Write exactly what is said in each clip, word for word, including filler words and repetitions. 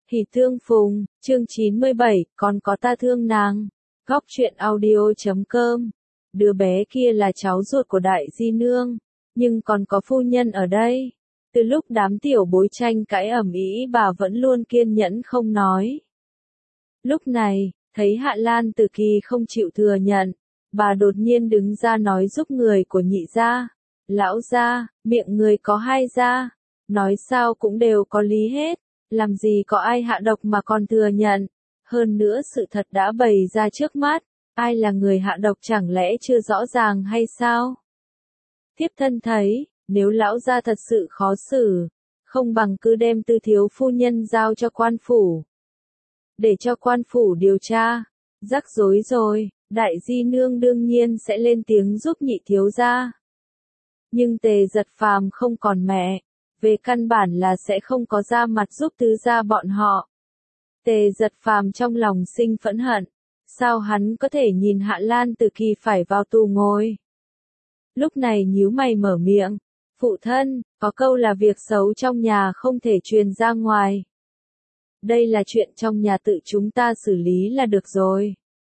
Hỉ tương phùng, chương chín mươi bảy, còn có ta thương nàng. Góc truyện audio chấm com. Đứa bé kia là cháu ruột của đại di nương, nhưng còn có phu nhân ở đây. Từ lúc đám tiểu bối tranh cãi ầm ĩ, bà vẫn luôn kiên nhẫn không nói. Lúc này, thấy Hạ Lan Tử Kỳ không chịu thừa nhận, bà đột nhiên đứng ra nói giúp người của nhị gia. Lão gia, miệng người có hai gia, nói sao cũng đều có lý hết. Làm gì có ai hạ độc mà còn thừa nhận. Hơn nữa sự thật đã bày ra trước mắt. Ai là người hạ độc chẳng lẽ chưa rõ ràng hay sao? Thiếp thân thấy, nếu lão gia thật sự khó xử, không bằng cứ đem Tư thiếu phu nhân giao cho quan phủ. Để cho quan phủ điều tra. Rắc rối rồi, đại di nương đương nhiên sẽ lên tiếng giúp nhị thiếu gia. Nhưng Tề Giật Phàm không còn mẹ. Về căn bản là sẽ không có ra mặt giúp tứ gia bọn họ. Tề Giật Phàm trong lòng sinh phẫn hận. Sao hắn có thể nhìn Hạ Lan Tử Kỳ phải vào tù ngồi? Lúc này nhíu mày mở miệng. Phụ thân, có câu là việc xấu trong nhà không thể truyền ra ngoài. Đây là chuyện trong nhà tự chúng ta xử lý là được rồi.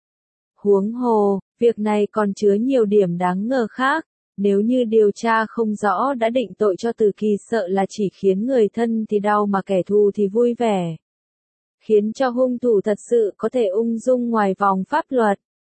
Huống hồ, việc này còn chứa nhiều điểm đáng ngờ khác. Nếu như điều tra không rõ đã định tội cho Tử Kỳ, sợ là chỉ khiến người thân thì đau mà kẻ thù thì vui vẻ. Khiến cho hung thủ thật sự có thể ung dung ngoài vòng pháp luật.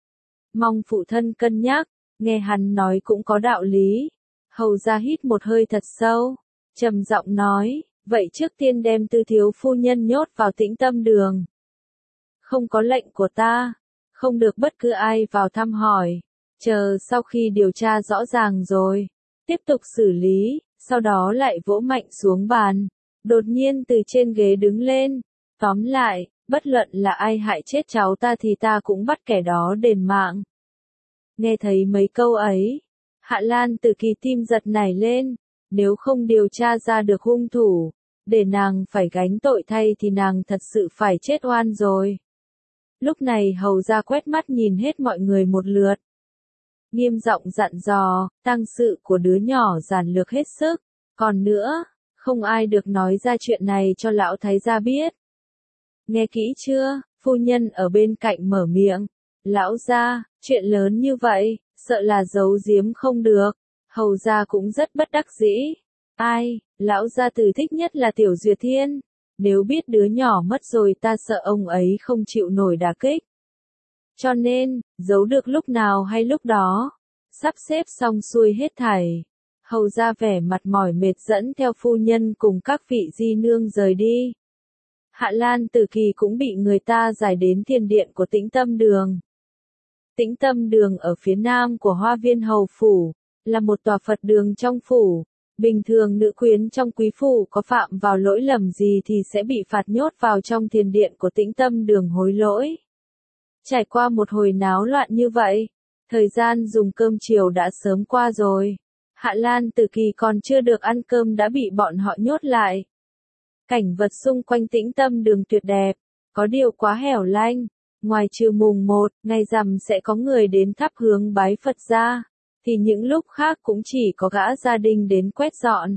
Mong phụ thân cân nhắc, nghe hắn nói cũng có đạo lý. Hầu ra hít một hơi thật sâu, trầm giọng nói, vậy trước tiên đem Tư thiếu phu nhân nhốt vào Tĩnh Tâm Đường. Không có lệnh của ta, không được bất cứ ai vào thăm hỏi. Chờ sau khi điều tra rõ ràng rồi, tiếp tục xử lý, sau đó lại vỗ mạnh xuống bàn. Đột nhiên từ trên ghế đứng lên. Tóm lại, bất luận là ai hại chết cháu ta thì ta cũng bắt kẻ đó đền mạng. Nghe thấy mấy câu ấy, Hạ Lan Tử Kỳ tim giật nảy lên. Nếu không điều tra ra được hung thủ, để nàng phải gánh tội thay thì nàng thật sự phải chết oan rồi. Lúc này hầu ra quét mắt nhìn hết mọi người một lượt. Nghiêm giọng dặn dò, tang sự của đứa nhỏ giản lược hết sức. Còn nữa, không ai được nói ra chuyện này cho lão thái gia biết. Nghe kỹ chưa? Phu nhân ở bên cạnh mở miệng. Lão gia, chuyện lớn như vậy, sợ là giấu giếm không được. Hầu gia cũng rất bất đắc dĩ. Ai, lão gia tử thích nhất là Tiểu Duyệt Thiên. Nếu biết đứa nhỏ mất rồi ta sợ ông ấy không chịu nổi đả kích. Cho nên, giấu được lúc nào hay lúc đó. Sắp xếp xong xuôi hết thảy. Hầu ra vẻ mặt mỏi mệt dẫn theo phu nhân cùng các vị di nương rời đi. Hạ Lan Tử Kỳ cũng bị người ta giải đến thiền điện của Tĩnh Tâm Đường. Tĩnh Tâm Đường ở phía nam của Hoa Viên Hầu Phủ, là một tòa Phật đường trong phủ. Bình thường nữ quyến trong quý phủ có phạm vào lỗi lầm gì thì sẽ bị phạt nhốt vào trong thiền điện của Tĩnh Tâm Đường hối lỗi. Trải qua một hồi náo loạn như vậy, thời gian dùng cơm chiều đã sớm qua rồi. Hạ Lan Tử Kỳ còn chưa được ăn cơm đã bị bọn họ nhốt lại. Cảnh vật xung quanh Tĩnh Tâm Đường tuyệt đẹp, có điều quá hẻo lánh. Ngoài trừ mùng một, ngày rằm sẽ có người đến thắp hướng bái Phật ra, thì những lúc khác cũng chỉ có gã gia đình đến quét dọn.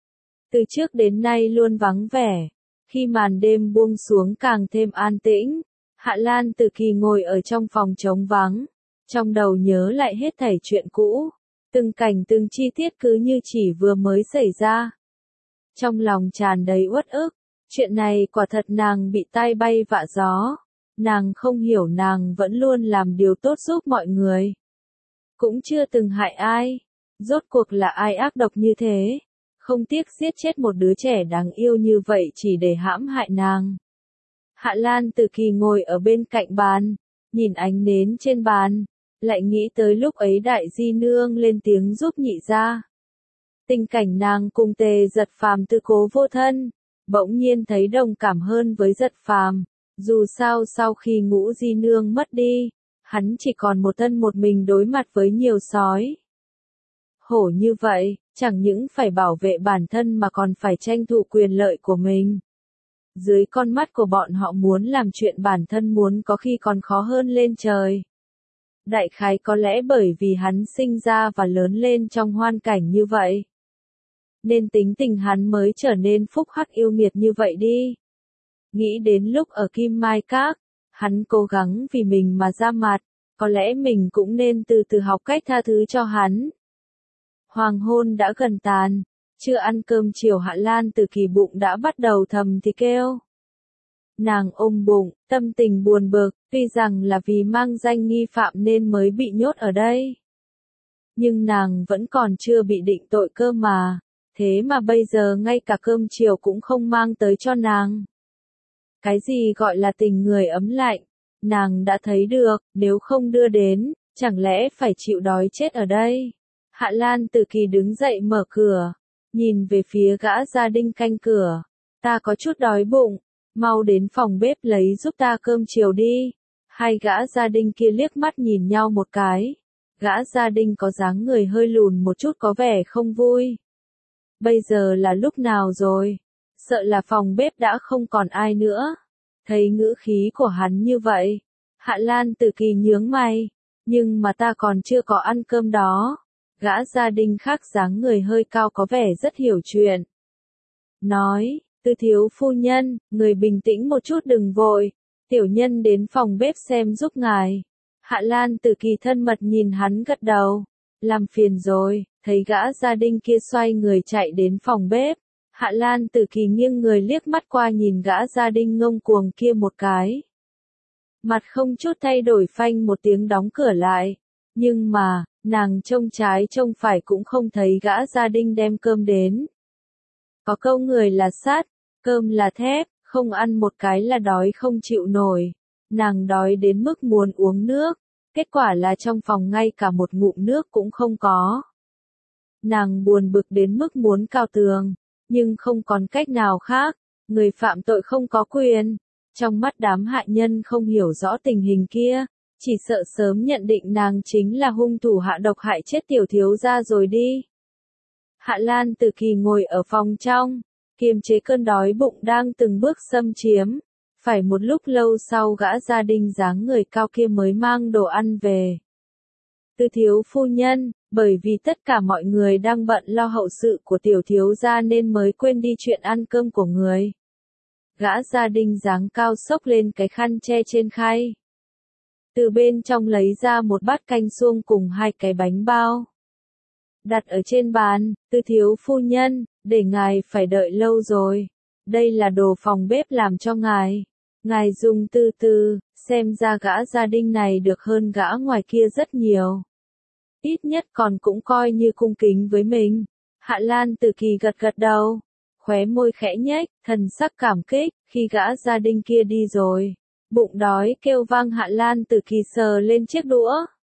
Từ trước đến nay luôn vắng vẻ, khi màn đêm buông xuống càng thêm an tĩnh. Hạ Lan Tử Kỳ ngồi ở trong phòng trống vắng, trong đầu nhớ lại hết thảy chuyện cũ, từng cảnh từng chi tiết cứ như chỉ vừa mới xảy ra. Trong lòng tràn đầy uất ức, chuyện này quả thật nàng bị tai bay vạ gió, nàng không hiểu nàng vẫn luôn làm điều tốt giúp mọi người. Cũng chưa từng hại ai, rốt cuộc là ai ác độc như thế, không tiếc giết chết một đứa trẻ đáng yêu như vậy chỉ để hãm hại nàng. Hạ Lan Tử Kỳ ngồi ở bên cạnh bàn, nhìn ánh nến trên bàn, lại nghĩ tới lúc ấy đại di nương lên tiếng giúp nhị gia. Tình cảnh nàng cùng Tề Giật Phàm tư cố vô thân, bỗng nhiên thấy đồng cảm hơn với Giật Phàm, dù sao sau khi Ngũ di nương mất đi, hắn chỉ còn một thân một mình đối mặt với nhiều sói. Hổ như vậy, chẳng những phải bảo vệ bản thân mà còn phải tranh thủ quyền lợi của mình. Dưới con mắt của bọn họ muốn làm chuyện bản thân muốn có khi còn khó hơn lên trời. Đại khái có lẽ bởi vì hắn sinh ra và lớn lên trong hoàn cảnh như vậy, nên tính tình hắn mới trở nên phúc hắc yêu nghiệt như vậy đi. nghĩ đến lúc ở Kim Mai Các, hắn cố gắng vì mình mà ra mặt, có lẽ mình cũng nên từ từ học cách tha thứ cho hắn. Hoàng hôn đã gần tàn, chưa ăn cơm chiều Hạ Lan Tử Kỳ bụng đã bắt đầu thầm thì kêu. Nàng ôm bụng, tâm tình buồn bực, tuy rằng là vì mang danh nghi phạm nên mới bị nhốt ở đây. Nhưng nàng vẫn còn chưa bị định tội cơ mà, thế mà bây giờ ngay cả cơm chiều cũng không mang tới cho nàng. Cái gì gọi là tình người ấm lạnh, nàng đã thấy được, nếu không đưa đến, chẳng lẽ phải chịu đói chết ở đây. Hạ Lan Tử Kỳ đứng dậy mở cửa, nhìn về phía gã gia đình canh cửa. Ta có chút đói bụng, mau đến phòng bếp lấy giúp ta cơm chiều đi. Hai gã gia đình kia liếc mắt nhìn nhau một cái. Gã gia đình có dáng người hơi lùn một chút có vẻ không vui. Bây giờ là lúc nào rồi? Sợ là phòng bếp đã không còn ai nữa. Thấy ngữ khí của hắn như vậy, Hạ Lan Tử Kỳ nhướng mày. Nhưng mà ta còn chưa có ăn cơm đó. Gã gia đình khác dáng người hơi cao có vẻ rất hiểu chuyện. Nói, Tư thiếu phu nhân, người bình tĩnh một chút đừng vội. Tiểu nhân đến phòng bếp xem giúp ngài. Hạ Lan Tử Kỳ thân mật nhìn hắn gật đầu. Làm phiền rồi, thấy gã gia đình kia xoay người chạy đến phòng bếp. Hạ Lan Tử Kỳ nghiêng người liếc mắt qua nhìn gã gia đình ngông cuồng kia một cái. Mặt không chút thay đổi phanh một tiếng đóng cửa lại. Nhưng mà, nàng trông trái trông phải cũng không thấy gã gia đình đem cơm đến. Có câu người là sắt, cơm là thép, không ăn một cái là đói không chịu nổi. Nàng đói đến mức muốn uống nước, kết quả là trong phòng ngay cả một ngụm nước cũng không có. Nàng buồn bực đến mức muốn cào tường, nhưng không còn cách nào khác, người phạm tội không có quyền. Trong mắt đám hạ nhân không hiểu rõ tình hình kia, chỉ sợ sớm nhận định nàng chính là hung thủ hạ độc hại chết tiểu thiếu gia rồi đi. Hạ Lan Tử Kỳ ngồi ở phòng trong, kiềm chế cơn đói bụng đang từng bước xâm chiếm. Phải một lúc lâu sau gã gia đình dáng người cao kia mới mang đồ ăn về. Tư thiếu phu nhân, bởi vì tất cả mọi người đang bận lo hậu sự của tiểu thiếu gia nên mới quên đi chuyện ăn cơm của người. Gã gia đình dáng cao xốc lên cái khăn che trên khay. Từ bên trong lấy ra một bát canh suông cùng hai cái bánh bao. Đặt ở trên bàn, Tư thiếu phu nhân, để ngài phải đợi lâu rồi. Đây là đồ phòng bếp làm cho ngài. Ngài dùng từ từ, xem ra gã gia đình này được hơn gã ngoài kia rất nhiều. Ít nhất còn cũng coi như cung kính với mình. Hạ Lan Tử Kỳ gật gật đầu, khóe môi khẽ nhếch, thần sắc cảm kích, khi gã gia đình kia đi rồi. Bụng đói kêu vang Hạ Lan Tử Kỳ sờ lên chiếc đũa.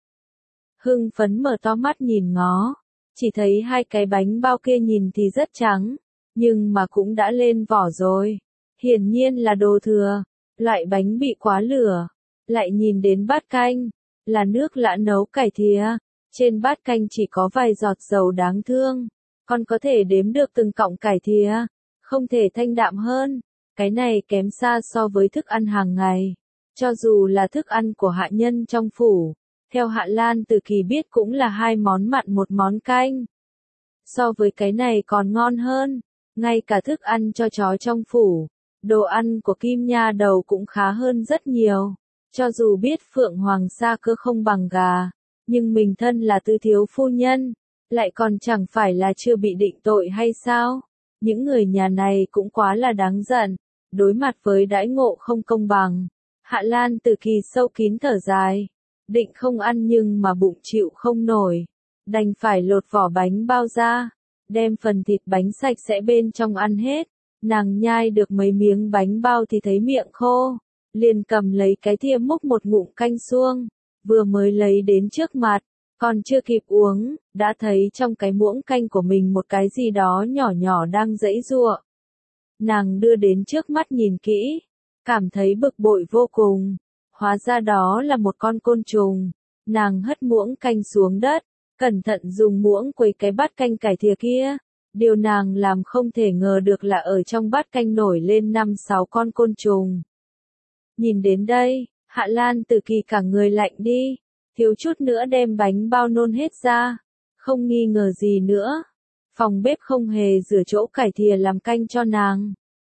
Hưng phấn mở to mắt nhìn ngó, chỉ thấy hai cái bánh bao kia nhìn thì rất trắng, nhưng mà cũng đã lên vỏ rồi. Hiển nhiên là đồ thừa, loại bánh bị quá lửa. Lại nhìn đến bát canh, là nước lã nấu cải thìa. Trên bát canh chỉ có vài giọt dầu đáng thương, còn có thể đếm được từng cọng cải thìa, không thể thanh đạm hơn. Cái này kém xa so với thức ăn hàng ngày, cho dù là thức ăn của hạ nhân trong phủ, theo Hạ Lan Tử Kỳ biết cũng là hai món mặn một món canh. So với cái này còn ngon hơn, ngay cả thức ăn cho chó trong phủ, đồ ăn của Kim Nha Đầu cũng khá hơn rất nhiều. Cho dù biết Phượng Hoàng Sa Cơ không bằng gà, nhưng mình thân là Tư thiếu phu nhân, lại còn chẳng phải là chưa bị định tội hay sao? Những người nhà này cũng quá là đáng giận, đối mặt với đãi ngộ không công bằng. Hạ Lan Tử Kỳ sâu kín thở dài, định không ăn nhưng mà bụng chịu không nổi, đành phải lột vỏ bánh bao ra, đem phần thịt bánh sạch sẽ bên trong ăn hết. Nàng nhai được mấy miếng bánh bao thì thấy miệng khô, liền cầm lấy cái thìa múc một ngụm canh suông, vừa mới lấy đến trước mặt, còn chưa kịp uống, đã thấy trong cái muỗng canh của mình một cái gì đó nhỏ nhỏ đang giãy giụa. Nàng đưa đến trước mắt nhìn kỹ, cảm thấy bực bội vô cùng, hóa ra đó là một con côn trùng. Nàng hất muỗng canh xuống đất, cẩn thận dùng muỗng quấy cái bát canh cải thìa kia. Điều nàng làm không thể ngờ được là ở trong bát canh nổi lên năm sáu con côn trùng. Nhìn đến đây, Hạ Lan Tử Kỳ cả người lạnh đi, thiếu chút nữa đem bánh bao nôn hết ra. Không nghi ngờ gì nữa, phòng bếp không hề rửa chỗ cải thìa làm canh cho nàng.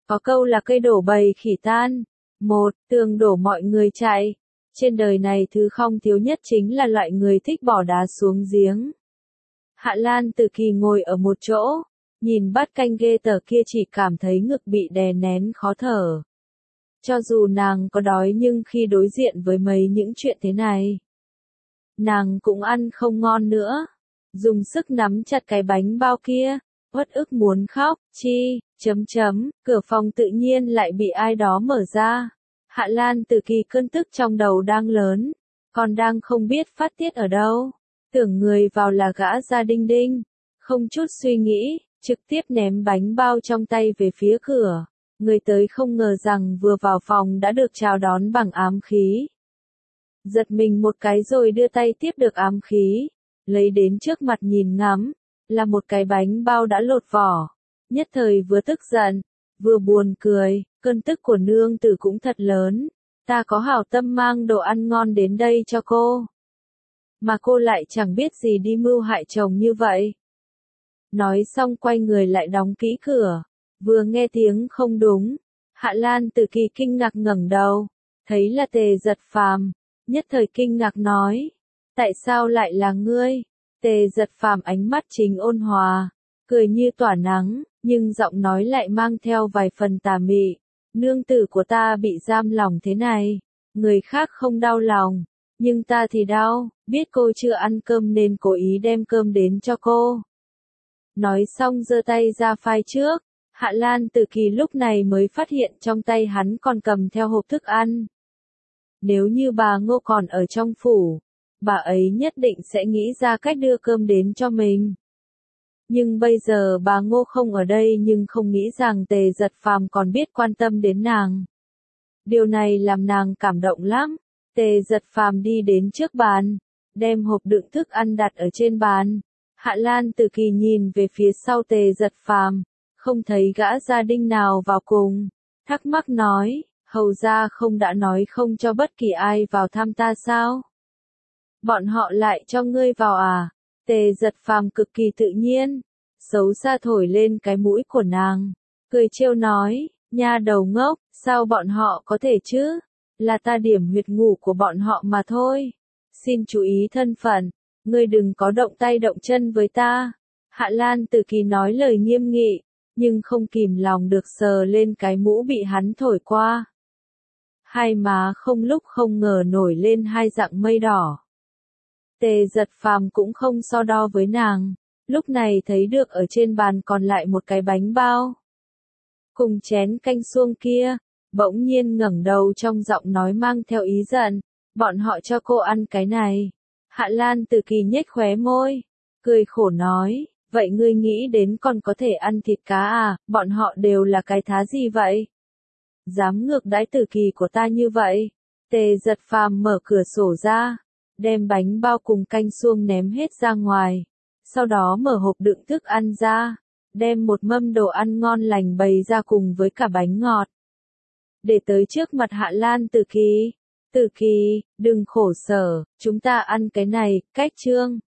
Có câu là cây đổ bầy khỉ tan. Một, tường đổ mọi người chạy. Trên đời này thứ không thiếu nhất chính là loại người thích bỏ đá xuống giếng. Hạ Lan Tử Kỳ ngồi ở một chỗ, nhìn bát canh ghê tởm kia chỉ cảm thấy ngực bị đè nén khó thở. Cho dù nàng có đói nhưng khi đối diện với mấy những chuyện thế này, nàng cũng ăn không ngon nữa. Dùng sức nắm chặt cái bánh bao kia, uất ức muốn khóc, chi, chấm chấm, cửa phòng tự nhiên lại bị ai đó mở ra. Hạ Lan Tử Kỳ cơn tức trong đầu đang lớn, còn đang không biết phát tiết ở đâu. Tưởng người vào là gã Gia Đinh Đinh, không chút suy nghĩ, trực tiếp ném bánh bao trong tay về phía cửa. Người tới không ngờ rằng vừa vào phòng đã được chào đón bằng ám khí. Giật mình một cái rồi đưa tay tiếp được ám khí, lấy đến trước mặt nhìn ngắm, là một cái bánh bao đã lột vỏ. Nhất thời vừa tức giận, vừa buồn cười, cơn tức của nương tử cũng thật lớn. Ta có hảo tâm mang đồ ăn ngon đến đây cho cô, mà cô lại chẳng biết gì đi mưu hại chồng như vậy. Nói xong quay người lại đóng kỹ cửa, vừa nghe tiếng không đúng, Hạ Lan Tử Kỳ kinh ngạc ngẩng đầu, thấy là Tề Giật Phàm, nhất thời kinh ngạc nói, tại sao lại là ngươi? Tề Giật Phàm ánh mắt chính ôn hòa, cười như tỏa nắng, nhưng giọng nói lại mang theo vài phần tà mị. Nương tử của ta bị giam lòng thế này, người khác không đau lòng, nhưng ta thì đau, biết cô chưa ăn cơm nên cố ý đem cơm đến cho cô. Nói xong giơ tay ra phai trước, Hạ Lan Tử Kỳ lúc này mới phát hiện trong tay hắn còn cầm theo hộp thức ăn. Nếu như bà Ngô còn ở trong phủ, bà ấy nhất định sẽ nghĩ ra cách đưa cơm đến cho mình. Nhưng bây giờ bà Ngô không ở đây nhưng không nghĩ rằng Tề Giật Phàm còn biết quan tâm đến nàng. Điều này làm nàng cảm động lắm. Tề Giật Phàm đi đến trước bàn, đem hộp đựng thức ăn đặt ở trên bàn. Hạ Lan Tử Kỳ nhìn về phía sau Tề Giật Phàm, không thấy gã Gia Đinh nào vào cùng, thắc mắc nói, hầu gia không đã nói không cho bất kỳ ai vào thăm ta sao? Bọn họ lại cho ngươi vào à? Tề Giật Phàm cực kỳ tự nhiên, xấu xa thổi lên cái mũi của nàng, cười trêu nói, nha đầu ngốc, sao bọn họ có thể chứ? Là ta điểm huyệt ngủ của bọn họ mà thôi. Xin chú ý thân phận, ngươi đừng có động tay động chân với ta. Hạ Lan Tử Kỳ nói lời nghiêm nghị, nhưng không kìm lòng được sờ lên cái mũ bị hắn thổi qua. Hai má không lúc không ngờ nổi lên hai dạng mây đỏ. Tề Giật Phàm cũng không so đo với nàng, lúc này thấy được ở trên bàn còn lại một cái bánh bao, cùng chén canh suông kia, bỗng nhiên ngẩng đầu trong giọng nói mang theo ý giận, bọn họ cho cô ăn cái này. Hạ Lan Tử Kỳ nhếch khóe môi, cười khổ nói, vậy ngươi nghĩ đến còn có thể ăn thịt cá à, bọn họ đều là cái thá gì vậy? Dám ngược đãi Tử Kỳ của ta như vậy? Tề Giật Phàm mở cửa sổ ra, đem bánh bao cùng canh suông ném hết ra ngoài, sau đó mở hộp đựng thức ăn ra, đem một mâm đồ ăn ngon lành bày ra cùng với cả bánh ngọt. Để tới trước mặt Hạ Lan Tử Kỳ, Tử Kỳ, đừng khổ sở, chúng ta ăn cái này, cách chương.